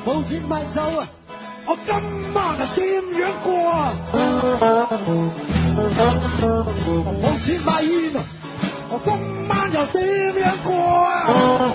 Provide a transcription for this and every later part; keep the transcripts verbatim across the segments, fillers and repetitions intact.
冇錢買酒啊！我今晚係點樣過啊？冇錢買煙啊！我今晚又點樣過啊？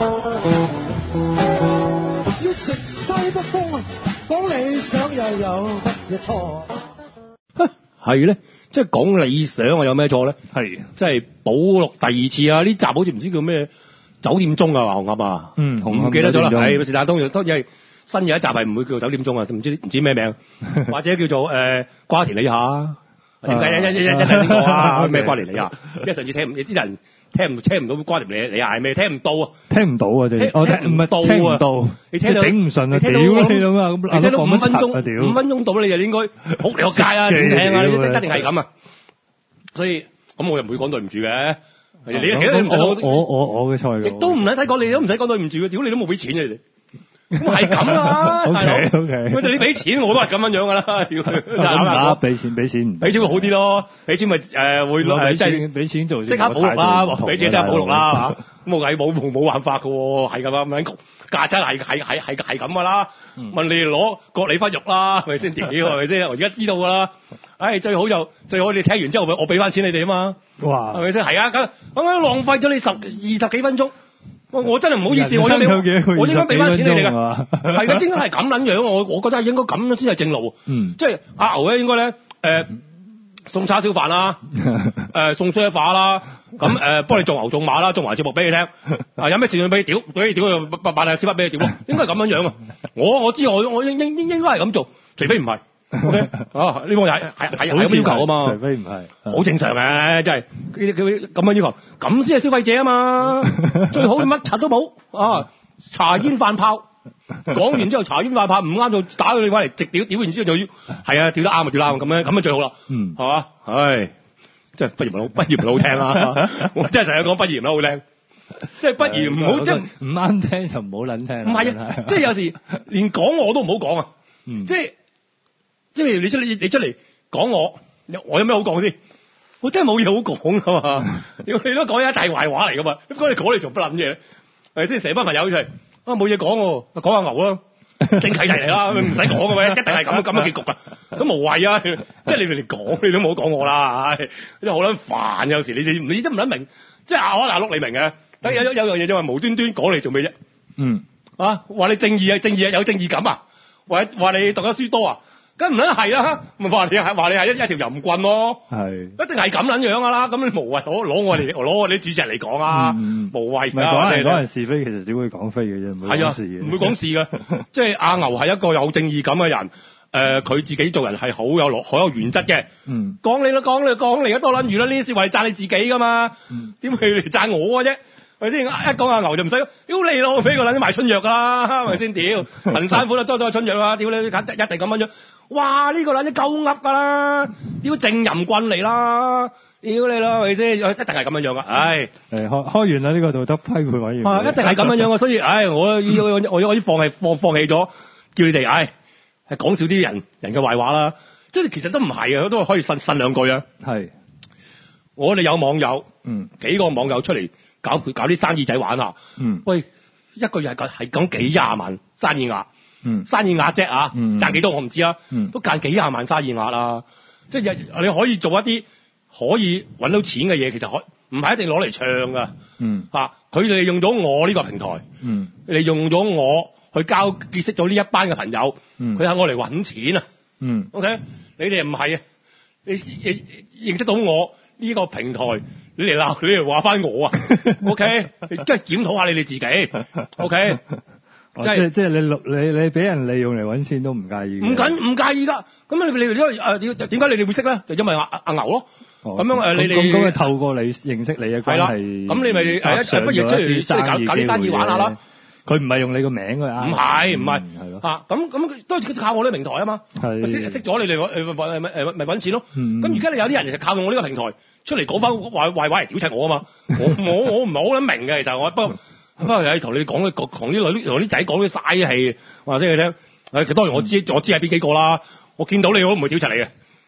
要食西北風啊！講理想又有乜嘢錯？ 係咧，即係講理想啊，有咩錯咧？係，即係保錄第二次啊！呢集好似唔知叫咩酒店鐘啊，紅磡啊， 嗯，紅磡唔記得咗啦。 酒店鐘係是但，當然都因為新嘅一集係唔會叫酒店鐘啊，唔知唔知咩名，或者叫做誒瓜田李下。點解一一一一一係呢個啊？咩瓜田李下？因為上次聽唔啲人聽唔聽唔到瓜田李李下係咩？聽唔到啊！ 聽唔到啊！哋我聽唔係到啊聽唔到， 你聽到頂唔順啊！屌你聽到你咁啊！咁你聽到五分講乜柒啊鐘， 屌五分鐘到你就應該好你個街啊！點聽啊？你一定係咁啊！所以咁我又唔會講對唔住嘅。你你其實我我我我嘅錯， 亦都唔使睇講，你都唔使講對唔住嘅。屌你都冇俾錢嘅你哋。咁係咁啦，係咯 OK OK， 咁就你俾錢我都係咁樣樣噶啦，屌！ 咁啊，俾錢俾錢， 俾錢會好啲咯，俾錢咪誒會俾即係錢俾錢做即刻保錄啦，俾錢真係保錄啦嚇。 咁我係冇冇冇辦法嘅喎，係咁啊，咁價真係係係係係咁噶啦。問你哋攞割你忽肉啦，係咪先？屌係咪先？我而家知道噶啦。唉，最好就最好你聽完之後，我俾翻錢你哋啊嘛。 哇， 係咪先？係啊，咁咁樣浪費咗你十二十幾分鐘。我我真係唔好意思，我應該我應該俾翻錢你哋㗎，係嘅，應該係咁撚樣，我我覺得係應該咁樣先係正路。嗯，即係阿牛咧，應該咧誒送叉燒飯啦，誒送梳化啦，咁誒幫你做牛做馬啦，做埋節目俾你聽。啊，有咩事要俾你屌，俾你屌就擺擺下屎忽俾你屌咯，應該係咁樣樣啊。我我知我我應應應應該係咁做，除非唔係。O K，啊呢個係係係係咁要求啊嘛， 除非唔係， 好正常嘅，真係佢佢咁樣要求，咁先係消費者啊嘛，最好乜柒都冇啊，茶煙飯炮，講完之後茶煙飯炮唔啱就打到你返嚟直屌，屌完之後就要係啊，屌得啱就屌啱咁樣，咁樣最好啦，嗯，係嘛，唉，真係不如唔好，不如唔好聽啦，我真係成日講不如唔好聽，即係不如唔好，即係唔啱聽就唔好撚聽， 唔係啊，即係有時連講我都唔好講啊，即係。即係你出你你出嚟講我，我有咩好講先？我真係冇嘢好講噶嘛！你都講一大壞話嚟噶嘛？咁講你講你做乜撚嘢？係咪先？成班朋友一齊啊冇嘢講喎，講下牛啦，正契弟嚟啦，唔使講嘅咩？一定係咁咁嘅結局噶，都無謂啊！即係你哋講你都冇講我啦，唉，真係好撚煩。有時你哋你都唔撚明，即係阿大碌你明嘅，有有有樣嘢就話無端端講你做咩啫？嗯啊，話你正義啊正義啊有正義感啊，話話你讀得書多啊？梗唔撚係啦，咪話你係話你係一一條淫棍咯，係一定係咁撚樣噶啦，咁你無謂攞攞我哋攞我哋主持人嚟講啊，嗯、無謂。唔係講人講人是非，其實只會講非嘅啫，唔會講事嘅。唔會講事嘅，即係阿牛係一個有正義感嘅人，誒、呃、佢自己做人係好有落好有原則嘅。嗯，講你都講你講你而家多撚餘啦，呢啲説話係讚你自己噶嘛，點會嚟讚我嘅啫？係咪先？一講阿牛就唔使，屌你咯，俾個撚賣春藥噶啦，係咪先？屌陳山款啊，多多春藥啊，屌你一定咁樣樣。哇！呢、這個撚啲鳩噏㗎啦，屌正淫棍嚟啦，屌你啦，係咪先？一定係咁樣樣㗎，唉！誒開開完啦，呢、這個道德批判委員會、啊，一定係咁樣樣㗎，所以唉，我要我我我已放棄放放棄咗，叫你哋唉係講少啲人人嘅壞話啦。即係其實都唔係啊，都可以呻呻兩句啊。係，我哋有網友，嗯，幾個網友出嚟搞搞啲生意仔玩下，嗯，喂，一個月係講係講幾廿萬生意額。嗯，生意額啫啊，嗯、賺幾多我唔知啊，嗯、都賺幾廿萬生意額啦，即係你可以做一啲可以搵到錢嘅嘢，其實可唔係一定攞嚟唱噶，嗯，啊，佢哋用咗我呢個平台，嗯，你用咗我去交結識咗呢一班嘅朋友，嗯，佢係我嚟搵錢啊，嗯 ，OK，你哋唔係啊，你你認識到我呢個平台，你嚟鬧，你嚟話翻我啊，OK，你即係檢討下你哋自己 ，OK。 即係即係你你你俾人利用嚟揾錢都唔介意， 唔緊唔介意噶。咁你你哋誒點點解你哋會識咧？就因為阿阿牛咯。咁、哦、樣誒，你哋咁咁係透過你認識你嘅關係。咁你咪誒不如出嚟出嚟搞搞啲生意玩下啦。佢唔係用你個名㗎。唔係唔係係咯。啊咁咁都係靠我呢個平台啊嘛。係識識咗你哋誒誒誒咪揾錢咯。咁而家你有啲人就靠我呢個平台出嚟講翻壞壞話嚟屌柒我啊嘛。我我我唔係好撚明嘅，其實我不過。不過又係同你講嘅，同啲女同啲仔講啲嘥氣，話聲你聽。誒，當然我知，我知係邊幾個啦。我見到你我都唔會屌柒你嘅。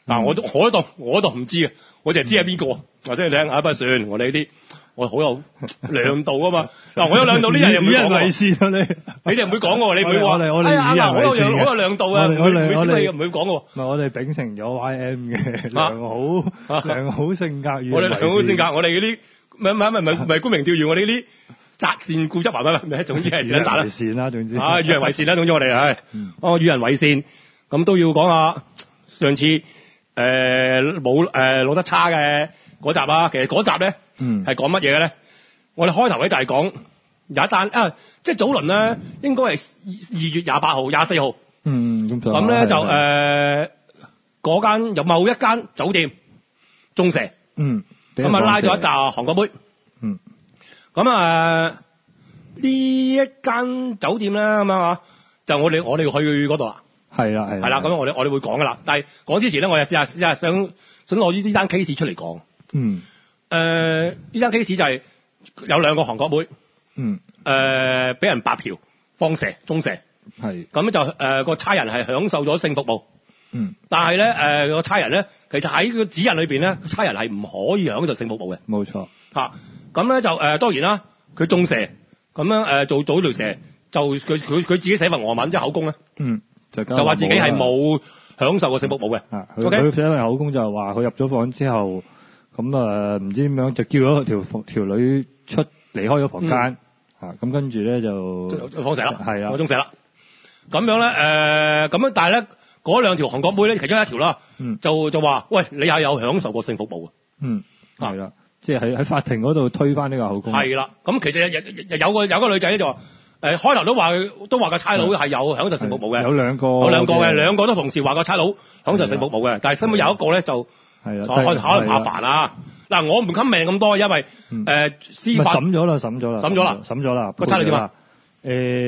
嗱，我都我都我都唔知啊，我淨係知係邊個，或者你聽啊，不算我哋呢啲，我好有量度啊嘛。嗱，我有量度呢人又唔會講喎， 為先啊你， 你哋唔會講喎，你唔會話， 我哋我哋哎呀嗱，好有量好有我量度啊，唔會唔會先你唔會講喎。 唔係我哋秉承咗 Y M 嘅良好良好性格與我哋良好性格，我哋嗰啲唔係唔係唔係唔係沽名釣譽，我哋呢啲擇善固執啊，咩咩，總之係善打啦， 善啦，總之啊，與人為善啦，總之我哋係，哦，與人為善，咁都要講下上次誒冇誒攞得差嘅嗰集啊，其實嗰集咧係講乜嘢嘅咧？我哋開頭咧就係講有一單啊，即係早輪咧應該係二月廿八號、廿四號， 嗯， 咁咧就誒嗰間有某一間酒店中蛇， 嗯， 咁啊拉咗一紮韓國妹， 嗯， 咁啊呢一間酒店咧咁樣啊，就我哋我哋去嗰度啦， 係啦係係啦，咁我哋我哋會講噶啦，但係講之前咧，我哋試下試下想想攞呢啲單 case 出嚟講， 嗯， 誒呢單 case 就係有兩個韓國妹， 嗯， 誒俾人白嫖放蛇中蛇， 係， 咁就誒個差人係享受咗性服務。 嗯， 但係咧，誒、呃、個差人咧，其實喺個指引裏邊咧，差人係唔可以享受性服務嘅。 冇錯。 嚇，咁咧就誒、呃、當然啦，佢中蛇，咁樣誒、呃、做做條蛇，就佢佢佢自己寫份俄文即係口供咧。 嗯，就就話自己係冇享受過性服務嘅。 啊，佢佢寫份口供就係話佢入咗房之後，咁啊唔知點樣就叫咗條條女出離開咗房間，嚇、嗯，咁跟住咧就放蛇啦， 係啊， 我中蛇啦。咁樣咧誒，咁、呃、樣但係咧。嗰兩條韓國妹咧，其中一條啦、嗯，就就話：喂，你係有享受過性服務嘅。 嗯，係啦，即係喺喺法庭嗰度推翻呢個口供。 係啦，咁其實有有個有個女仔咧就話：誒、呃、開頭都話都話個差佬係有享受性服務嘅。 有兩個， 有兩個嘅，兩個都同時話個差佬享受性服務嘅，但係身邊有一個咧就係啦， 可能怕煩啊。嗱，我唔襟命咁多，因為誒、嗯呃、司法審咗啦，審咗啦， 審咗啦， 審咗啦。 個差佬點啊？ 誒，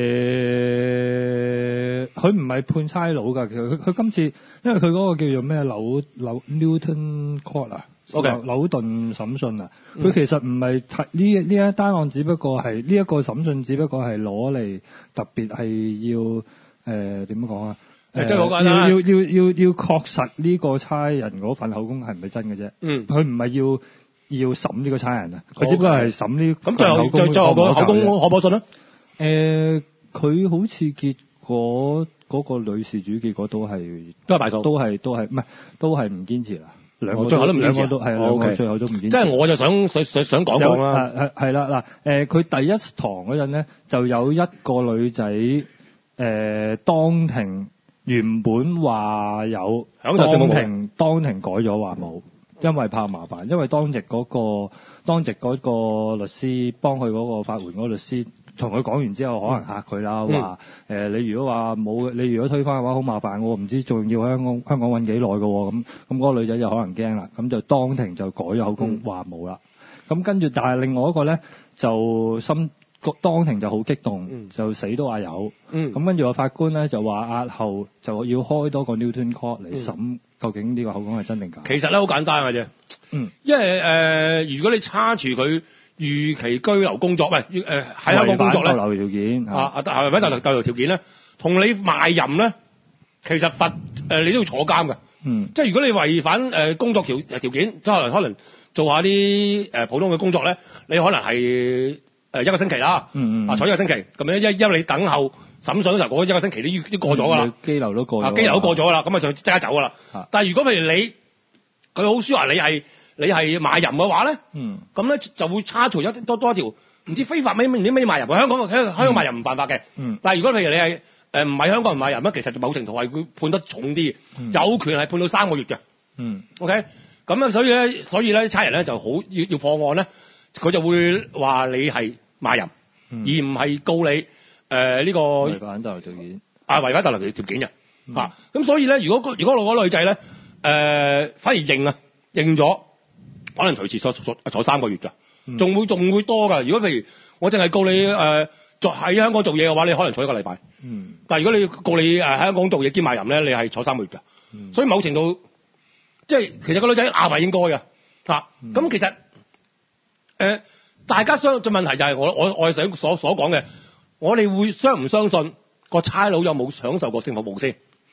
佢唔係判差佬㗎，其實佢佢今次，因為佢嗰個叫做咩紐紐 Newton Court 啊，紐、okay. 紐頓審訊啊，佢、嗯、其實唔係睇呢呢一單案，只不過係呢一個審訊，只不過係攞嚟特別係要誒點樣講啊？誒、呃，要要要要要確實呢個差人嗰份口供係唔係真嘅啫。嗯，佢唔係要要審呢個差人啊，佢只不過係審呢。咁最後最最後個口供可唔可信啊？誒、呃，佢好似結果嗰、那個女事主結果都係都係敗訴，都係都係唔係都係唔堅持啦。兩個最後都唔堅持，兩個都係兩個最後都唔堅持。即係我就想想想想講講啦。係係啦嗱，誒，佢、呃、第一堂嗰陣咧，就有一個女仔誒、呃，當庭原本話有，當庭當庭改咗話冇，因為怕麻煩，因為當值嗰、那個當值嗰個律師幫佢嗰個法援嗰個律師。同佢講完之後，可能嚇佢啦，話、嗯呃、你如果話冇，你如果推翻嘅話，好麻煩喎，唔知仲要香港香港揾幾耐嘅喎，咁咁嗰個女仔就可能驚啦，咁就當庭就改咗口供，話冇啦。咁跟住，但係另外一個咧就心當庭就好激動，嗯、就死都話有。咁、嗯、跟住個法官咧就話押後就要開多個 Newton Court 嚟審、嗯，究竟呢個口供係真定假？其實咧好簡單嘅啫，嗯，因為誒、呃、如果你叉住佢。預期居留工作，喂，誒喺香港工作咧，逗留條件啊啊，係咪逗留逗留條件咧？同你賣淫咧，其實罰誒、呃、你都要坐監㗎。嗯，即係如果你違反誒、呃、工作條條件，即係可能可能做下啲誒、呃、普通嘅工作咧，你可能係誒、呃、一個星期啦。嗯嗯。啊，坐一個星期，咁樣一因為你等候審訊嘅時候，嗰一個星期都已經過咗㗎啦。羈留都過咗。啊，羈留都過咗㗎啦，咁啊就即刻走㗎啦。但係如果譬如你佢好舒話你係。你係賣淫嘅話咧，咁、嗯、咧就會叉除一多多一條唔知非法咩咩咩賣淫。香港香港賣淫唔犯法嘅、嗯，但係如果譬如你係誒唔係香港人賣淫咧，其實某程度係會判得重啲、嗯，有權係判到三個月嘅。嗯 ，OK，咁啊，所以咧，所以咧，差人咧就好要要破案咧，佢就會話你係賣淫，嗯、而唔係告你誒呢、呃這個違反逗留條件啊，違反逗留條件嘅嚇。咁所以咧，如果如果嗰個女仔咧誒反而認啊認咗。可能隨時坐坐坐三個月㗎，仲、嗯、會仲會多㗎。如果譬如我淨係告你誒，在、呃、喺香港做嘢嘅話，你可能坐一個禮拜。嗯。但係如果你告你誒喺香港做嘢兼賣淫咧，你係坐三個月㗎、嗯。所以某程度即係其實個女仔亞係應該嘅嚇。咁、啊嗯、其實誒、呃、大家相對問題就係我我我係想所所講嘅，我哋會相唔相信個差佬有冇享受過性服務先？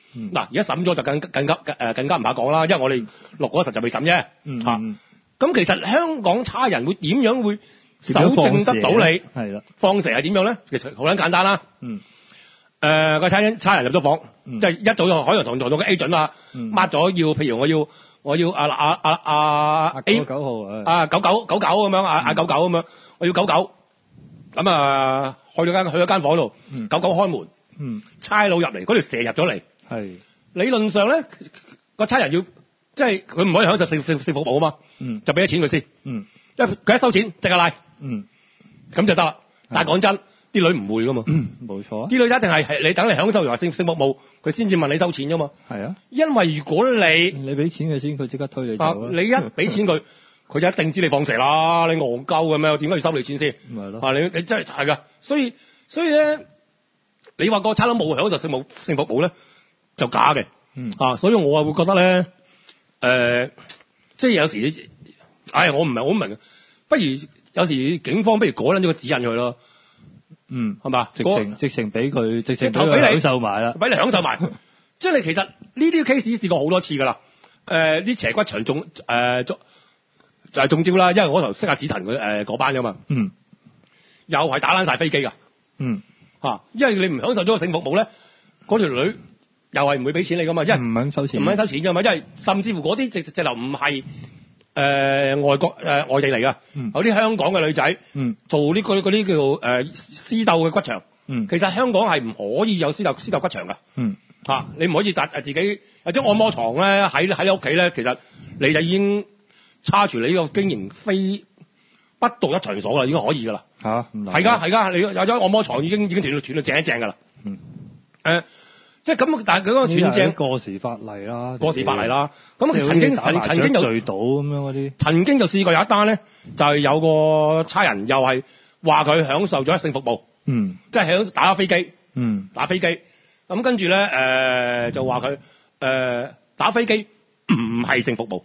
嗱而家審咗就更更加誒更加唔怕講啦，因為我哋錄嗰時就未審啫嚇。咁、 嗯嗯啊、其實香港差人會點樣會搜證得到你？ 係啦， 放蛇係點樣咧？其實好撚簡單啦。 嗯。 誒個差人差人入咗房， 嗯、 即係一早就海洋堂堂到嘅 agent 啊，抹咗要，譬如我要我要啊啊啊啊 A 九號啊九九九九咁樣啊啊九九咁樣，我要九九，咁啊去咗間去咗間房度，九九開門， 嗯、 差佬入嚟，嗰條蛇入咗嚟， 係理論上咧個差人要即係佢唔可以享受性性性服務啊嘛， 嗯、 就俾咗錢佢先， 嗯、 因為佢一收錢即刻拉，咁、 嗯、 就得啦。但係講真。啲女唔會噶嘛， 冇錯、啊。 啲女一定係係你等你享受完性性服務，佢先至問你收錢噶嘛。 係啊， 因為如果你你俾錢佢先，佢即刻推你走、啊、 你一俾錢佢，佢就一定知你放蛇啦。你戇鳩嘅咩？點解要收你錢先？ 咪係咯。 啊，你你真係係噶，所以所以咧，你話個差佬冇享受性服性服務咧，就假嘅。 嗯。 啊，所以我啊會覺得咧，誒、呃，即係有時，唉、哎，我唔係好明，不如有時警方不如改撚咗個指引佢咯。 嗯， 係嘛？ 直情直情俾佢，直情俾佢享受埋啦， 俾你享受埋。即係你其實呢啲 case 試過好多次㗎啦。誒、呃，啲邪骨場中誒中就係、是、中招啦，因為我頭識阿紫藤佢誒嗰班㗎嘛。嗯。又係打爛晒飛機㗎。嗯。嚇、啊，因為你唔享受咗個性服務咧，嗰條女又係唔會俾錢你㗎嘛，因為唔肯收錢， 唔肯收錢㗎嘛，因為甚至乎嗰啲直直頭唔係。誒、呃、外國誒、呃、外地嚟㗎、嗯，有啲香港嘅女仔、嗯、做呢嗰啲叫做誒私鬥嘅骨場、嗯，其實香港係唔可以有私鬥私鬥骨場㗎，嚇、嗯啊、你唔可以搭自己或者按摩床咧喺喺你屋企咧，其實你就已經叉住你呢個經營非不道德場所啦，已經可以㗎啦嚇，係㗎係㗎，你有咗按摩床已經已經斷到斷到正一正㗎啦，嗯誒。即係咁，但係佢嗰個斷正過時法例啦， 過時法例啦。咁其實曾經曾曾經有醉倒咁樣嗰啲， 曾經就試過有一單咧，就係、是、有個差人又係話佢享受咗性服務，嗯，即係享打飛機，嗯，打飛機。咁跟住咧，誒、呃、就話佢誒打飛機唔係性服務。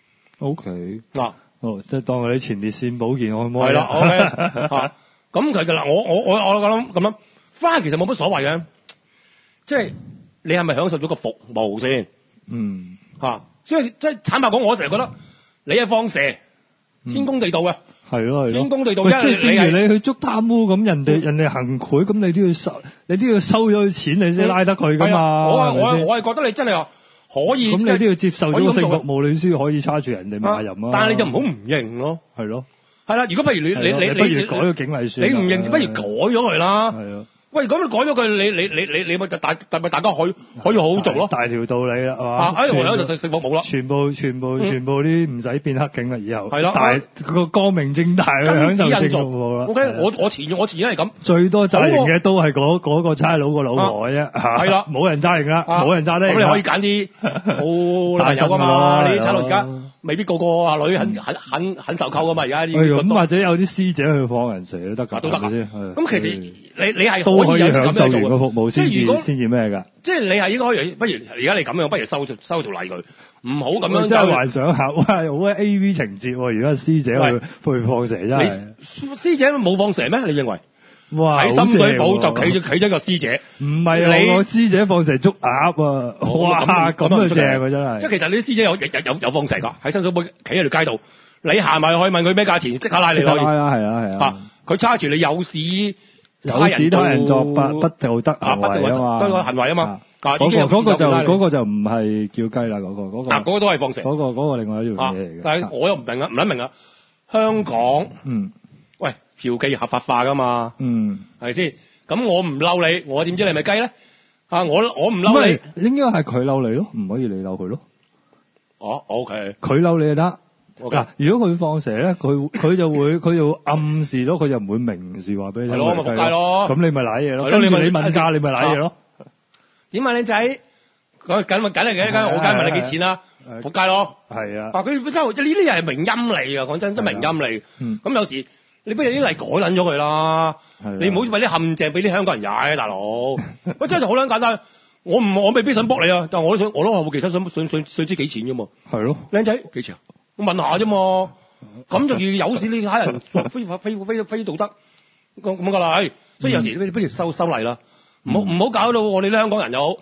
O K 嗱， 哦，即係當佢啲前列腺保健按摩。 係啦，O K 啊。咁其實嗱，我我我我諗咁樣，翻其實冇乜所謂嘅。即係你係咪享受咗個服務先？嗯，嚇、啊，所以即係坦白講，我成日覺得你係放蛇，天公地道嘅。係咯係咯，天公地道。即係正如你去捉貪污咁，人哋人哋行賄，咁你都要收，你都要收咗佢錢，你先拉得佢噶嘛。我係我係我係覺得你真係話可以。咁你都要接受咗性服務，你先可以叉住人哋賣淫啊。但係你就唔好唔認咯。係咯。係啦，如果譬如你你你你不如改個警例算。你唔認，不如改咗佢啦。係啊。喂，咁你改咗佢，你你你你你咪大大咪大家可以可以好好做咯，大條道理啦，係嘛？啊，哎，我有就食食服務啦，全部全部、嗯、全部啲唔使變黑警啦，以後係咯，大個光明正大去享受性服務啦。O K，我我前我前因係咁，最多揸型嘅都係嗰嗰個差佬個老婆啫，係啦，冇人揸型啦，冇人揸得。咁你可以揀啲好男朋友噶嘛？你啲差佬而家未必個個阿女肯肯肯肯受溝噶嘛？而家咁或者有啲師姐去放人蛇都得㗎，都得㗎。咁其實你你係都可以享受完個服務先至先至咩㗎？即係你係應該可以，不如而家你咁樣，不如收收條例佢，唔好咁樣。真係幻想下，哇！好鬼 A V 情節喎，而家師姐去去放蛇真係。師姐冇放蛇咩？你認為？哇！喺深水埗就企咗企咗個師姐。唔係啊，我師姐放蛇捉鴨啊！哇！咁啊正啊真係。即係其實你啲師姐有有有有放蛇㗎，喺深水埗企喺條街度，你行埋去問佢咩價錢，即刻拉你可以。係啊係啊係啊！佢叉住你有事。有時他人作不不道德行為啊嘛，都個行為啊嘛。嗰、那個嗰、那個就嗰、那個就唔係叫雞啦，嗰、那個嗰、那個。嗱，嗰個都係放蛇。嗰、那個嗰、那個另外一樣嘢嚟嘅。但係我又唔明啊，唔諗明啊。香港，嗯，喂，嫖妓合法化噶嘛，嗯，係咪先？咁我唔嬲你，我點知你係咪雞咧？啊，我我唔嬲你，應該係佢嬲你咯，唔可以你嬲佢咯。哦 ，OK，佢嬲你就得。嗱、okay. 啊，如果佢放蛇咧，佢佢就會佢就暗示咯，佢就唔會明示話俾你聽。係咯，咪仆街咯。咁你咪瀨嘢咯。跟住你問價，你咪瀨嘢咯。點啊，靚仔？咁緊咪緊嚟嘅，梗我梗係問你幾錢啦。仆街咯。係啊。但佢真係呢啲人係明音嚟㗎，講真真明音嚟。咁、嗯、有時你不如啲嚟改撚咗佢啦。你唔好為啲陷阱俾啲香港人踩，大佬。喂，真係好撚簡單。我唔我未必想卜你啊，但係我都想我都好奇想想想想想知幾錢啫嘛。係咯。靚仔幾錢啊？我問下啫嘛，咁就要有時呢啲人非法非非非道德咁咁噶啦，所以有時不如收收例啦，唔好唔好搞到我哋啲香港人又好，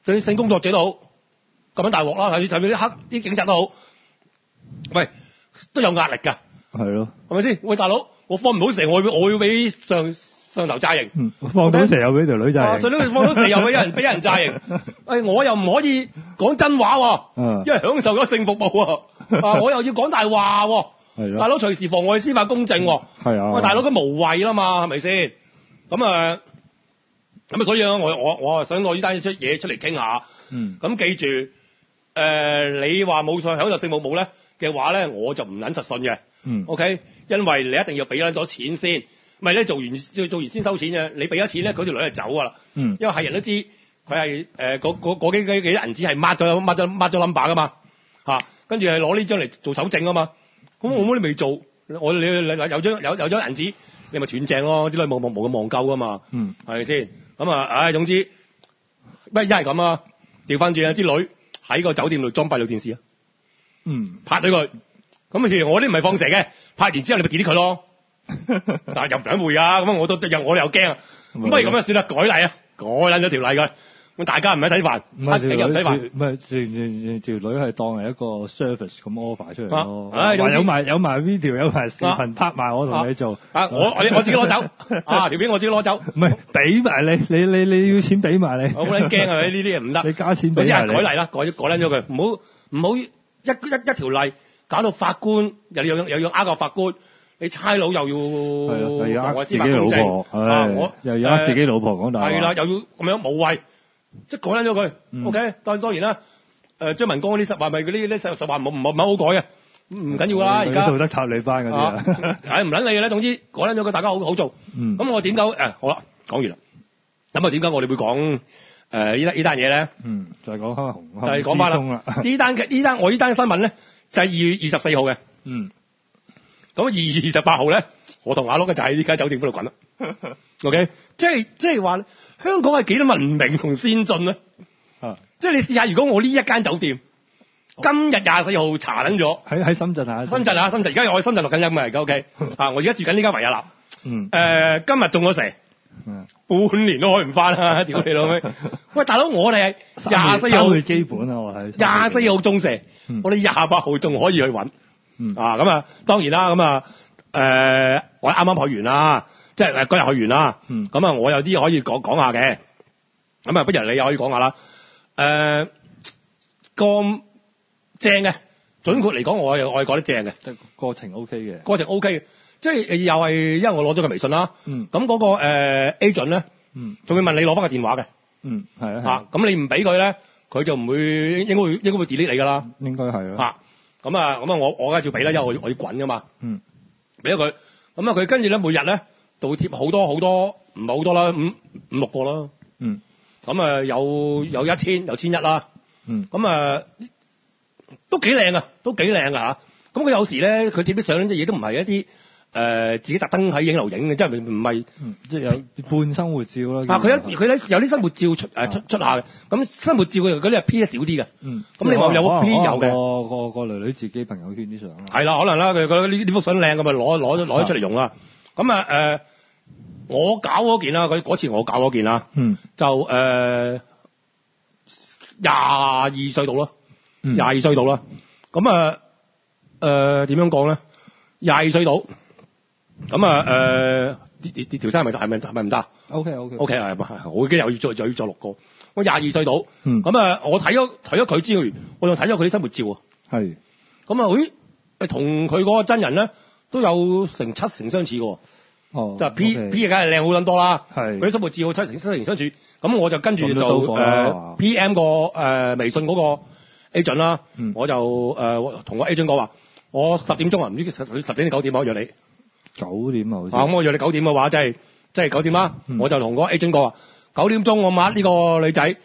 就算性工作者都好，咁樣大鑊啦，甚至甚至啲黑啲警察都好，喂都有壓力㗎。 係咯， 係咪先？喂，大佬，我放唔到蛇，我要我要俾上上頭詐型。 嗯，放到蛇又俾條女詐型。 啊，上到放到蛇又俾人俾人詐型。誒，我又唔可以講真話喎， 嗯， 因為享受咗性服務喎。啊，我又要講大話喎。 係咯。 大佬隨時妨礙司法公正喎。 係啊。 喂，大佬佢無謂啦嘛，係咪先？咁啊，咁啊，所以咧，我我我啊想攞呢單嘢出嘢出嚟傾下。 嗯。 咁記住，誒、呃，你話冇錯享受性服務咧嘅話咧，我就唔撚實信嘅。 嗯 ，OK，因為你一定要俾咗錢先，唔係咧做完做做完先收錢嘅，你俾咗錢咧，嗰條女就走噶啦。 嗯， 因為係人都知佢係誒嗰嗰嗰幾幾幾銀紙係抹咗抹咗抹咗 number 噶嘛，嚇、啊，跟住係攞呢張嚟做手證啊嘛。咁我冇你未做，我你你有張有有張銀紙，你咪斷正咯，啲女冇冇冇咁望鳩噶嘛。 嗯， 係咪先？咁啊，唉，總之，不一係咁啊，調翻轉啊，啲女喺個酒店度裝閉路電視啊， 嗯， 拍咗佢。咁譬如我啲唔係放蛇嘅，拍完之後你咪 delete 佢咯。但係又唔想會啊，咁我都又我哋又驚啊。咁不如咁樣算啦，改例啊，改撚咗條例佢。咁大家唔使睇煩， 唔係條女又唔使煩。 唔係條條女係當係一個 service 咁 offer 出嚟咯。 啊，唉， 有埋有埋 video 有埋視頻拍埋我同你做。 啊，我我我自己攞走。啊，條片我自己攞走。 唔係俾埋你，你你你要錢俾埋你。 我好撚驚啊！呢啲嘢唔得。 你加錢俾埋你。 總之係改例啦，改改撚咗佢，唔好唔好一一一條例。搞到法官又要又要呃個法官，你差佬又要又要呃自己老婆， 啊我又要呃自己老婆講大話， 係啦，又要咁樣無謂，即係改撚咗佢。 嗯、 OK，當當然啦，誒張文光嗰啲實話咪嗰啲啲實話唔唔唔係好改嘅，唔緊要啦。而家道德塔利班嗰啲啊， 誒唔撚理嘅咧。總之改撚咗佢，大家好好做。咁、嗯、我點解誒好啦，講完啦。咁啊點解我哋會講誒、呃、呢單呢單嘢咧？ 嗯，就係講黑紅， 就係講翻啦。呢單嘅呢單我呢單新聞咧。就係二月二十四號嘅，嗯，咁二月二十八號咧，我同阿碌嘅就喺呢間酒店嗰度滾啦。OK，即係即係話香港係幾多文明同先進咧？啊，即係你試下，如果我呢一間酒店、哦、今日廿四號查撚咗， 喺喺深圳啊， 深圳啊，深圳，而家我喺深圳錄緊音嘅，而家 OK，啊，我而家住緊呢間維也納，嗯，誒、呃，今日中咗蛇。嗯，半年都開唔翻啦！屌你老味！喂，大佬，我哋係廿四號基本啊，我係廿四號中蛇，嗯、我哋廿八號仲可以去揾、嗯。啊，咁啊，當然啦，咁啊，誒、呃，我啱啱去完啦，即係誒嗰日去完啦。咁、嗯、啊，我有啲可以講講下嘅。咁啊，不如你又可以講下啦。誒、呃，咁正嘅，準確嚟講，我係我係覺得正嘅。 過程 OK 嘅， 過程 OK 嘅。即係又係，因為我攞咗個微信啦。嗯。咁嗰、那個誒、呃、agent 咧，嗯，仲會問你攞翻個電話嘅。嗯，係啊。嚇，咁你唔俾佢咧，佢就唔會應該會應該會 delete 你㗎啦。 應該係咯。 嚇，咁啊咁啊，我我梗係要俾啦，因為我我要滾㗎嘛。嗯。俾咗佢，咁啊佢跟住咧每日咧就會貼好多好多，唔係好多啦，五五六個啦。嗯。咁啊有有一千有千一啦。嗯。咁啊都幾靚啊，都幾靚㗎嚇。咁佢有時咧佢貼啲相呢啲嘢都唔係一啲。誒、呃、自己特登喺影樓影嘅，即係唔係即係有半生活照咯。 啊，佢一佢咧有啲生活照出誒、啊、出出下嘅，咁生活照嘅嗰啲係 P 得少啲嘅。嗯，咁你話有冇 P 有嘅？ 個個個女女自己朋友圈啲相啦。 係啦，可能啦，佢覺得呢呢幅相靚，咁咪攞攞攞咗出嚟用啦。咁啊誒，我搞嗰件啦，佢嗰次我搞嗰件啦。嗯，就誒廿二歲到咯，廿二歲到啦。咁啊誒點樣講咧？廿二歲到。咁啊，誒、呃，跌跌跌條衫係咪係咪係咪唔得 ？O K O K O K 係係，我已經又要再又要再錄過。我廿二歲到，咁、嗯、啊，我睇咗睇咗佢之餘，我仲睇咗佢啲生活照啊。係。咁啊，咦？誒，同佢嗰個真人咧，都有成七成相似嘅。哦。就係 P、okay. P 梗係靚好撚多啦。係。佢啲生活照七成七成相似，咁我就跟住就誒、呃、P M 個誒、呃、微信嗰個 agent 啦、嗯，我就誒同、呃、個 agent 講話，我十點鐘啊，唔知十十點定九點我約你。 九點啊，好似。 啊，咁我約你九點嘅話，即係即係九點啦、嗯。我就同嗰個 agent 講話，九點鐘我抹呢個女仔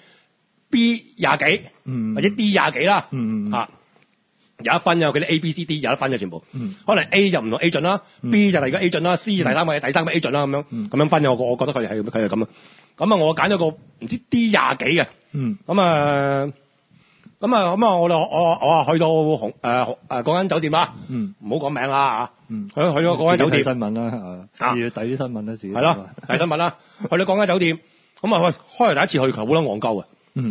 B 廿幾、嗯，或者 D 廿幾啦。嗯嗯。啊，有一分嘅，佢啲 A、B、C、D 有一分嘅全部。嗯。可能 A 就唔同 agent 啦、嗯、，B 就第二個 agent 啦、嗯、，C 就第三個、嗯、第三個 agent 啦，咁樣咁、嗯、樣分嘅。我我覺得佢係佢係咁啊。咁啊，我揀咗個唔知 D 廿幾嘅。嗯。咁啊。咁啊，咁啊，我就我我話去到紅誒誒嗰間酒店啦，嗯，唔好講名啦嚇，嗯，去去咗嗰間酒店。新聞啦，啊，要睇啲新聞啦，自己。係咯，睇新聞啦，去到嗰間酒店，咁啊，喂，開頭第一次去，佢好撚戇鳩啊，嗯，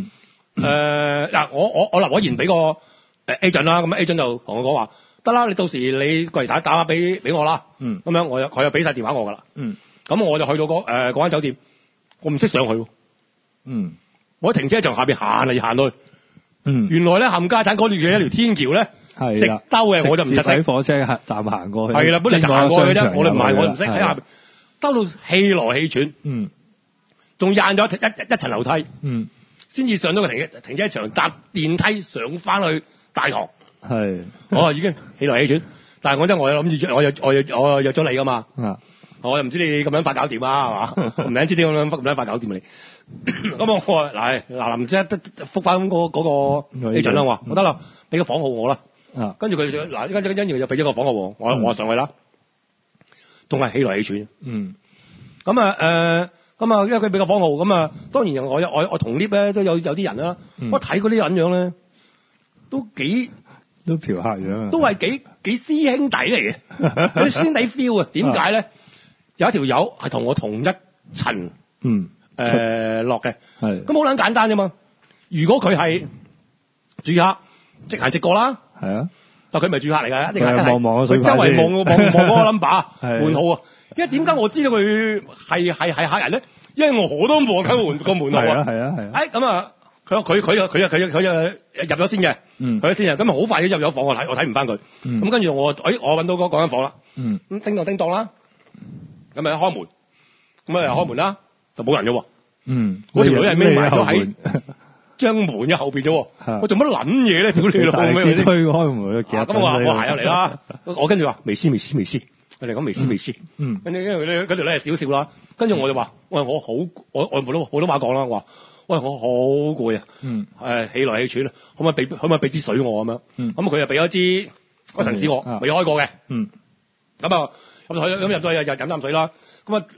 誒嗱，我我我嗱，我然俾個誒 agent 啦，咁 agent 就同我講話，得啦，你到時你過嚟打打俾俾我啦。 嗯。 咁樣我又佢又俾晒電話我㗎啦。 嗯。 咁我就去到嗰誒嗰間酒店，我唔識上去喎。 嗯。 我喺停車場下邊行嚟行去。 嗯。原來咧冚家鏟嗰段嘅一條天橋咧， 係直兜嘅，我就唔識睇火車站行過去。 係啦，本嚟就行過去嘅啫，我哋唔係，我唔識喺下邊，兜到氣來氣喘。 嗯。 仲掗咗一一一層樓梯。 嗯。先至上到個停停車場，搭電梯上翻去大堂。 係。 我已經氣來氣喘，但係我真係我有諗住，我有我有我約咗你㗎嘛。 啊。我又唔知你咁樣快搞掂啊，係嘛？唔撚知點咁樣咁樣快搞掂你。咁我話嗱嗱林即係得覆翻嗰嗰個 agent 啦，我話我得啦，俾個房號我啦。 啊。跟住佢嗱，跟跟跟住就俾咗個房號我，我我上去啦。仲係氣來氣喘。嗯。咁啊誒，咁啊，因為佢俾個房號，咁啊，當然我我我同 lift 咧都有有啲人啦。嗯、我睇嗰啲人樣咧，都幾都嫖客樣啊， 都係幾幾師兄弟嚟嘅，有啲師兄弟 feel 啊？點解咧？有一條友係同我同一層，嗯，誒、呃、落嘅，係，咁好撚簡單啫嘛。如果佢係住客，直行直過啦，係啊，但佢唔係住客嚟㗎，一定係望望佢周圍望望望嗰個 number 門號啊。因為點解我知道佢係係係客人咧？因為我都望緊門個門號啊，係啊係啊。誒咁啊，佢佢佢佢佢佢佢入咗先嘅，嗯，佢先嘅，咁啊好快就入咗房，我睇我睇唔翻佢，咁跟住我誒我揾到嗰嗰間房啦，嗯，咁叮當叮當啦。咁咪一開門，咁啊又開門啦，就冇人嘅喎。嗯，嗰條女係孭埋咗喺張門嘅後邊啫。我做乜撚嘢咧？屌你老味！ 幾推開門其實咁我話我行入嚟啦，我跟住話未撕未撕未撕，佢哋講未撕未撕。嗯，跟住跟住咧嗰條女係少少啦，跟住我就話：喂，我好我我冇得冇得話講啦。我話：喂，我好攰啊。嗯。誒，氣來氣喘，可唔可以俾可唔可以俾支水我咁樣？嗯。咁佢就俾咗支屈臣氏我，未開過嘅。嗯。咁啊。咁入咁入到去又飲啖水啦，咁啊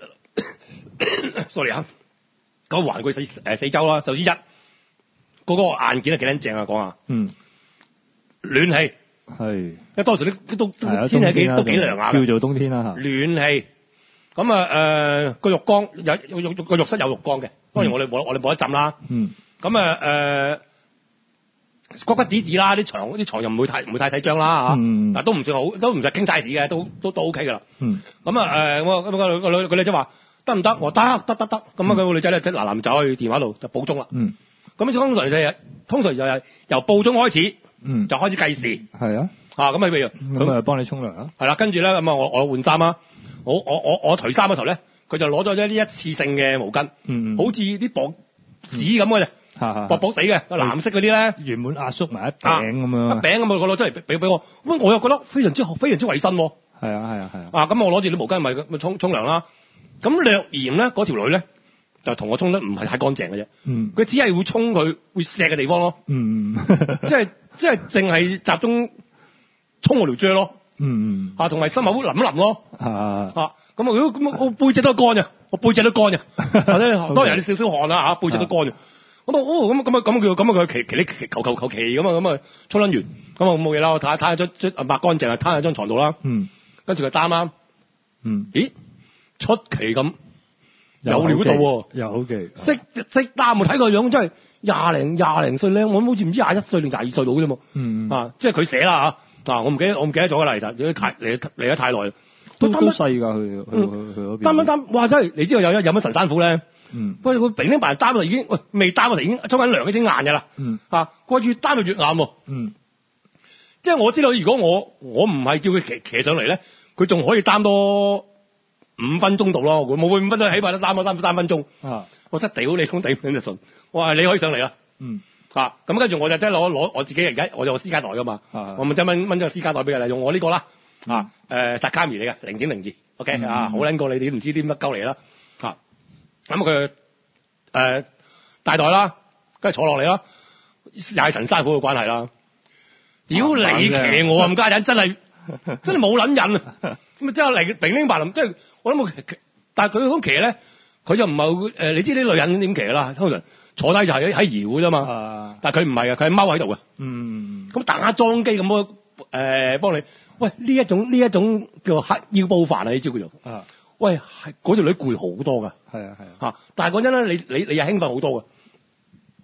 ，sorry 啊，咁環顧四誒四周啦。首先一，嗰、那個硬件係幾撚正啊講啊，嗯，暖氣係，因為當時都都天氣幾都幾涼啊， 叫做冬天啦嚇。 暖氣，咁啊誒個浴缸有浴個浴室有浴缸嘅，當然我哋冇我哋冇得浸啦，嗯，咁啊誒。骨骨子子啦，啲床啲床又唔會太唔會太細張啦嚇，嗯、但都唔算好，都唔使傾 size嘅，都都都 OK 噶啦。嗯，咁啊誒，我咁個個女個女仔話得唔得？我得得得得，咁啊個女仔咧即嗱嗱走去電話度就報鐘啦。嗯，咁通常就係通常就係由報鐘開始，嗯，就開始計時。係啊，啊咁啊譬如咁啊幫你沖涼啊。 係啦，跟住咧咁啊我我換衫啊，我我我我除衫嗰時候咧，佢就攞咗一啲一次性嘅毛巾，嗯、好似啲薄紙咁嘅啫。薄薄地嘅藍色嗰啲咧， 原本壓縮埋一餅咁樣， 一餅咁啊，我攞出嚟俾俾我，咁我又覺得非常之非常之衞生喎。 係啊係啊係啊。 啊咁我攞住啲毛巾咪咪沖沖涼啦。咁略嫌咧，嗰條女咧就同我沖得唔係太乾淨嘅啫。嗯。佢只係會沖佢會錫嘅地方咯。嗯。即係即係淨係集中沖我條啫咯。嗯嗯。啊，同埋心口淋一淋咯。啊。啊。咁啊，如果咁我背脊都乾嘅，我背脊都乾嘅，或者當然有少少汗啦嚇，背脊都乾嘅。咁啊，哦，咁咁啊，咁叫咁啊，佢奇奇求求求其咁啊，咁啊，沖撚完，咁啊冇嘢啦，我睇下睇下張張抹乾淨啊，攤喺張床度啦。嗯。跟住佢擔啱。嗯。咦？出奇咁有料到喎。 又好奇。 識識擔我睇個樣真係廿零廿零歲咧，我好似唔知廿一歲定廿二歲到嘅啫嘛。嗯。啊，即係佢寫啦嚇，啊，我唔記得我唔記得咗㗎啦，其實因為太嚟嚟得太耐。 都都細㗎，佢佢佢佢嗰邊。 擔一擔，哇！真係你知道有有乜神山虎咧？嗯，不過佢平平白擔到已經，喂未擔到已經沖緊涼已經硬嘅啦。嗯，啊，佢越擔就越硬喎。嗯，即係我知道，如果我我唔係叫佢騎騎上嚟咧，佢仲可以擔多五分鐘到咯。佢冇會五分鐘，起碼都擔多三三分鐘。啊，我真係屌你通頂頂就順。我話你可以上嚟啦。嗯，啊，咁跟住我就真係攞攞我自己而家我有個私家袋噶嘛。啊，我咪真掹掹咗個私家袋俾佢，用我呢個啦。啊，誒薩卡米嚟嘅零點零二 ，OK 啊，好撚過你哋唔知啲乜鳩嚟啦。啊，咁佢誒大袋啦，跟住坐落嚟啦，又係神山虎嘅關係啦。屌你騎我冚家鏟，真係真係冇撚癮啊！咁啊，即係嚟零零八林，即係我諗冇，但係佢嗰種騎咧，佢就唔係誒，你知啲女人點騎啦？通常坐低就係喺喺搖嘅啫嘛。但係佢唔係啊，佢係踎喺度嘅。嗯，咁打樁機咁樣誒幫你。喂，呢一種呢一種叫黑腰煲飯啊，呢招叫做。啊，喂，係嗰條女攰好多噶。係啊係啊。嚇！但係講真咧，你你你又興奮好多嘅，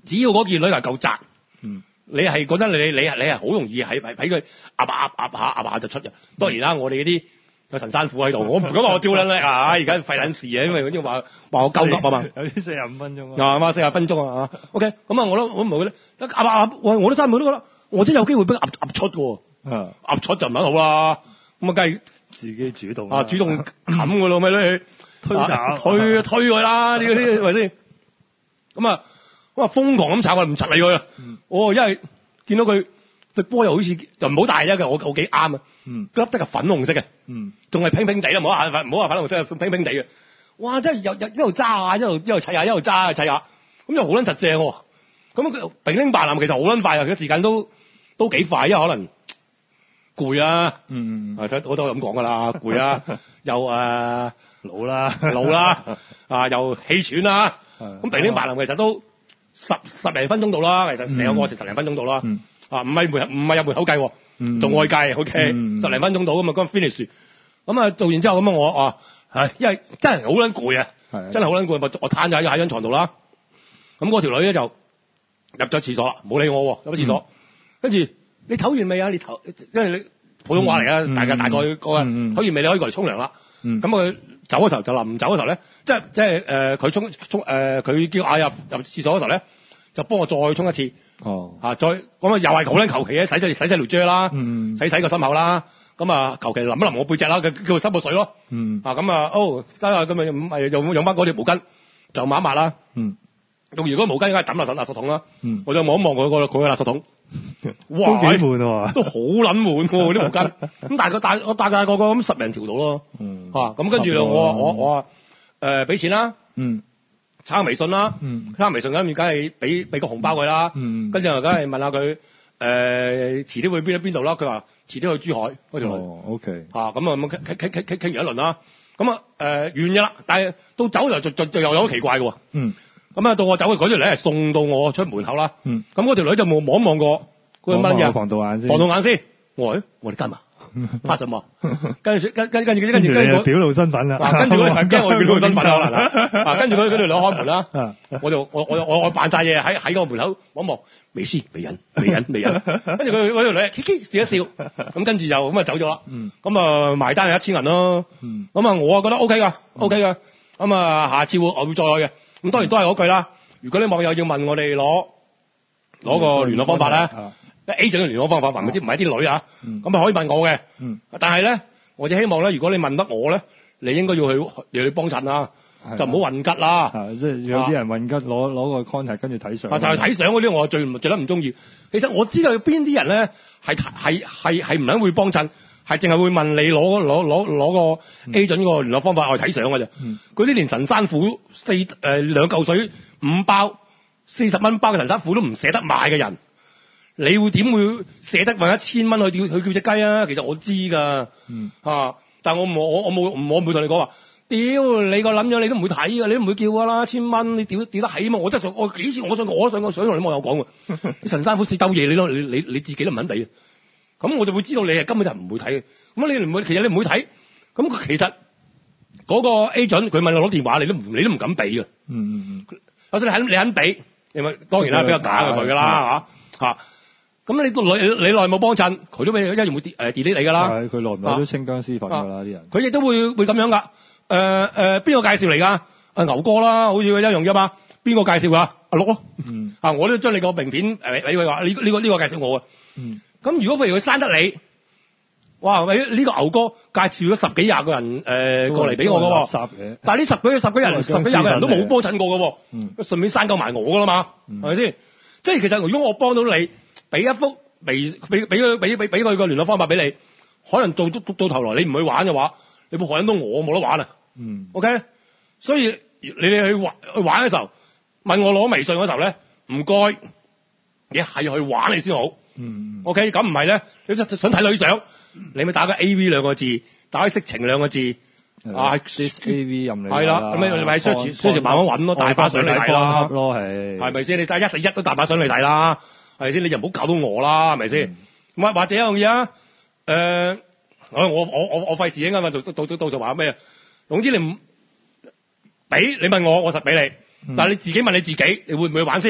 只要嗰件女係夠窄， 嗯， 你係覺得你你你係好容易喺喺佢壓壓壓下壓下就出嘅。當然啦，我哋嗰啲有神山虎喺度，我唔敢話我招撚叻啊！而家費撚事啊，因為嗰啲話話我鳩噏啊嘛， 有啲四十五分鐘啊嘛，四十分鐘啊 OK，咁啊，我都我唔會咧，得壓壓喂，我都真係冇都覺得，我真有機會俾佢壓壓出嘅喎， 啊， 壓出就唔係好啦，咁啊，梗係自己主動啊，主動冚嘅咯，咪咧推打推推佢啦，呢啲啲係咪先？咁啊，咁啊瘋狂咁炒，我唔柒理佢啊！我因為見到佢對波又好似就唔好大啫，我我幾啱啊！ 嗯， 粒得係粉紅色嘅， 嗯， 仲係拼拼地啦，唔好話唔好話粉紅色，拼拼地嘅。哇！真係又又一路揸下，一路一路砌下，一路揸下砌下，咁又好撚實正喎。咁佢乒乒乓乓其實好撚快啊，佢時間都都幾快，因為可能攰啊。 嗯嗯， 啊，我都咁講噶啦，攰啊，又誒、呃、 老啦老啦，啊又氣喘啦。咁乒乒乓乓其實都十十零分鐘到啦，其實成個過程十零分鐘到啦。 嗯、 啊，唔係門唔係入門口計喎。 嗯， 仲外計 ，OK， 嗯、 十零分鐘到咁啊，嗰 finish，咁啊做完之後咁啊我啊，係因為真係好撚攰啊，真係好撚攰，我我攤咗喺喺張床度啦。咁嗰條女咧就入咗廁所啦，冇理我喎，入咗廁所，跟、嗯、住你唞完未啊？你唞，因為你普通話嚟啊、嗯，大概大概個唞完未？你可以過嚟沖涼啦。咁、嗯、佢走嗰時候就臨走嗰時候咧，即係即係誒佢沖沖誒佢叫嗌入入廁所嗰時候咧，就幫我再沖一次。 哦， 啊，再咁啊，又係好撚求其嘅，洗洗洗洗條啫啦， 嗯， 洗洗個心口啦，咁啊，求其淋一淋我背脊啦，佢叫佢濕個水咯， 嗯， 啊咁啊，哦，得啊，咁啊，咁啊用用翻嗰條毛巾就抹一抹啦， 嗯， 用完嗰毛巾應該抌落垃圾桶啦， 嗯， 我就望一望佢個佢個垃圾桶，哇， 都幾悶喎， 都好撚悶喎啲毛巾，咁大概大我大概個個咁十零條到咯， 嗯， 啊，咁跟住我我我啊誒俾錢啦， 嗯。 抄微信啦， 嗯， 抄微信咁，梗係俾俾個紅包佢啦，嗯，跟住又梗係問下佢，誒、呃，遲啲去邊邊度啦？佢話遲啲去珠海嗰條路， 哦 ，OK， 嚇咁啊咁傾傾傾傾傾完一輪啦，咁啊誒完嘅啦，但係到走就就就，就又有好奇怪嘅喎，嗯，咁啊到我走嘅嗰條女係送到我出門口啦，嗯，咁嗰條女就冇望望過嗰乜嘢， 防盜眼先， 防盜眼先，我話我哋跟啊。發什麼？跟住跟跟跟住跟住跟住表露身份啦。 嗱，跟住嗰啲驚我表露身份啊！嗱，啊，跟住嗰嗰條女開門啦，我就我我我我扮晒嘢喺喺個門口望一望，未輸未忍未忍未忍，跟住佢嗰條女嘻嘻笑一笑，咁跟住就咁啊走咗啦。咁啊埋單係一千銀咯。咁啊我啊覺得 O K 噶 O K 噶，咁啊下次會我會再去嘅。咁當然都係嗰句啦。如果你網友要問我哋攞攞個聯絡方法咧。A 準嘅聯絡方法，唔係啲唔係啲女啊，咁、嗯、啊可以問我嘅、嗯，但係咧，我就希望咧，如果你問得我咧，你應該要去要去幫襯啊，就唔好混吉啦。 即係有啲人混吉攞攞個 contact 跟住睇相。 啊，就係睇相嗰啲，我最最得唔中意。其實我知道有邊啲人咧係係係係唔肯會幫襯，係淨係會問你攞攞攞攞個 A 準個聯絡方法去睇相嘅啫。嗰、嗯、啲連神山虎四誒、呃、兩嚿水五包四十蚊包嘅神山虎都唔捨得買嘅人。你會點會捨得搵一千蚊去叫去叫隻雞啊？其實我知㗎，嗯啊、但係我冇我我冇我唔會同你講話，屌你個諗樣你都唔會睇㗎，你都唔會叫㗎啦，一千蚊你屌屌得起嘛？我真係想我幾次我想我想我想同你網友講㗎，你神山虎四兜嘢你都你你你自己都唔肯俾，咁我就會知道你係根本就唔會睇嘅。咁你唔會其實你唔會睇，咁其實嗰個 A 準佢問你攞電話你都唔你都唔敢俾㗎。嗯嗯嗯，就算你肯你肯俾，你咪當然啦比較假嘅佢㗎啦嚇嚇。咁你都你你耐冇幫襯，佢都俾一樣會 delete 誒 delete 你㗎啦。係，佢耐唔耐都清僵屍粉㗎啦啲人。佢亦都會會咁樣㗎。誒誒，邊個介紹嚟㗎？啊牛哥啦，好似佢一樣啫嘛。邊個介紹㗎？阿六咯。嗯。啊，我都將你個名片誒俾佢話，呢呢個呢個介紹我啊。嗯。咁如果譬如佢生得你，哇！喂，呢個牛哥介紹咗十幾廿個人誒過嚟俾我㗎喎。但係呢十幾十幾人十幾廿個人都冇幫襯過㗎喎。嗯。順便生夠埋我㗎啦嘛，係咪先？即係其實如果我幫到你。俾一幅微俾俾佢俾俾俾佢個聯絡方法俾你，可能到到到頭來你唔去玩嘅話，你會害到我冇得玩啊。嗯。OK，所以你哋去玩去玩嘅時候，問我攞微信嗰時候咧，唔該，你係去玩你先好。嗯。OK，咁唔係咧，你想睇女相，你咪打個 A V 兩個字，打個色情兩個字。啊 ，A V 任你。 係啦，咁你咪 search search 慢慢揾咯，大把相你睇啦。 咯係。係咪先？你睇一四一都大把相你睇啦。係咪先？你就唔好搞到我啦，係咪先？或、嗯、或者一樣嘢啊？誒、呃，我我我我我費事啊嘛，到到到到時話咩啊？總之你唔俾你問我，我實俾你、嗯。但係你自己問你自己，你會唔會玩先？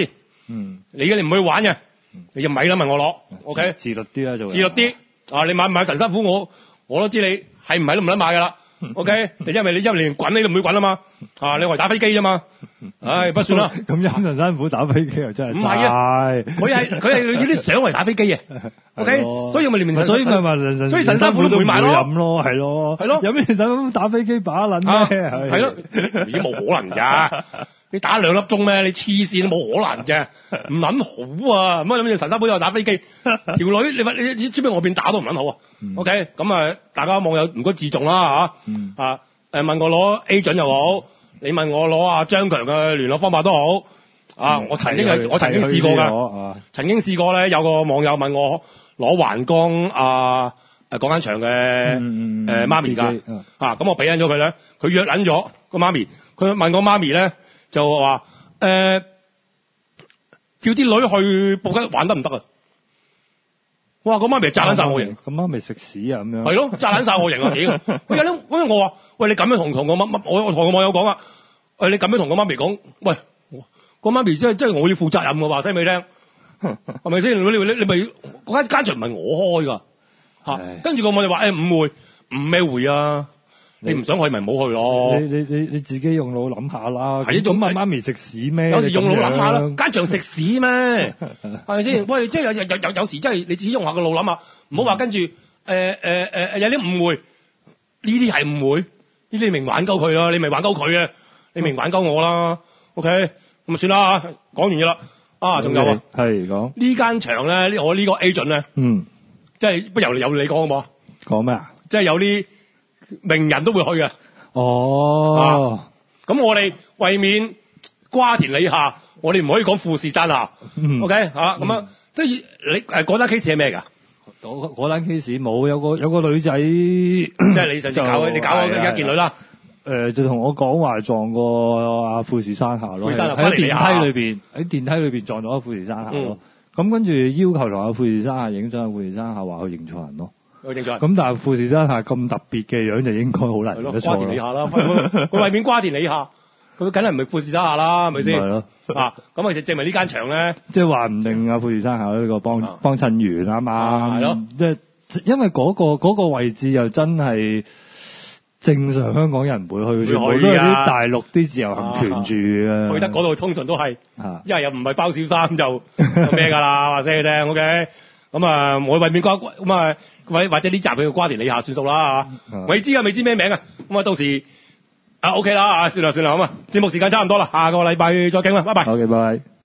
嗯， 你嘅你唔去玩嘅，你就咪啦問我攞。O K， 自律啲啦做。 自律啲啊！你買唔買神辛苦我我都知你係唔係都唔得買㗎啦。O K，你因為你因為連滾你都唔會滾啊嘛。啊，你話打飛機啫嘛。唉，不算啦。 咁陰神辛苦打飛機又真係。 唔係啊，佢係佢係要啲相嚟打飛機嘅。O K，所以咪連所以咪話所以神辛苦都唔會買咯。 飲咯，係咯。係咯。有咩神辛苦打飛機把撚咩？ 係咯，已經冇可能㗎。你打兩粒鐘咩？你黐線都冇可能嘅，唔撚好啊！咁啊諗住神辛苦又打飛機，條女你話你知唔知我邊打都唔撚好啊、嗯、？OK， 咁啊大家網友唔該自重啦嚇，嗯、啊誒問我攞 A 準又好，你問我攞阿張強嘅聯絡方法都好，啊、嗯、我曾經係我曾經試過㗎，曾經試過咧有個網友問我攞環江啊誒嗰間場嘅誒、嗯呃、媽咪㗎，嗯、啊咁我俾撚咗佢咧，佢約撚咗個媽咪，佢問個媽咪咧。就話誒、呃，叫啲女去布吉玩得唔得啊？哇！個媽咪炸撚晒我型， 咁媽咪食屎啊咁樣。 係咯，炸撚晒我型啊幾個。喂，有啲，因為我話，喂，你咁樣同同個媽媽，我我同個網友講啊，喂，你咁樣同個媽咪講，喂，個媽咪即係即係我要負責任嘅話，聲俾你聽，係咪先？你你你咪嗰間間場唔係我開㗎嚇，跟住個網友話誒誤會，誤咩會啊？你唔想去咪唔好去咯。 你你你你自己用腦諗下啦。係咁啊，媽咪食屎咩？ 有時用腦諗下啦，間場食屎咩？係咪先？喂，即係有有有有有時真係你自己用下個腦諗下，唔好話跟住誒誒誒有啲誤會，呢啲係誤會，呢啲你明玩鳩佢啦，你咪玩鳩佢嘅，你明玩鳩我啦。OK，咁啊算啦，講完嘢啦。啊，仲有啊， 係講呢間場咧，我呢個 agent 咧，嗯，即係不由由你講好冇？ 講咩啊？ 即係有啲名人都會去嘅。 哦， 咁、啊、我哋為免瓜田李下，我哋唔可以講富士山下。嗯、OK 嚇、啊，咁、嗯、樣即係你誒嗰單 case 係咩㗎？ 嗰嗰單 case 冇，有個有個女仔，即係你上次搞，你搞咗一件女啦。 誒、呃、就同我講話撞過阿富士山下咯，喺電梯裏邊，喺電梯裏邊撞咗阿富士山下咯。咁、嗯、跟住要求同阿富士山下影相，富士山下話去認錯人咯。咁但係富士山下咁特別嘅樣就應該好難認得錯。瓜田李下啦，佢為免瓜田李下，佢梗係唔係富士山下啦，係咪先？係咯。啊，咁其實證明呢間場咧，即係話唔定阿富士山下呢個幫、啊、幫襯員啊嘛。係咯。即係因為嗰、嗰個嗰個位置又真係。正常香港人唔會去，全部都係啲大陸啲自由行團住嘅。去得嗰度通常都係，一係又唔係包小三就咩㗎啦，話聲你聽 ，OK。咁啊，我為免瓜咁啊，或或者呢集佢瓜田李下算數啦嚇。未知啊，未知咩名啊？咁啊，到時啊 OK 啦啊，算啦算啦，咁啊，節目時間差唔多啦，下個禮拜再傾啦，拜拜。OK，拜拜。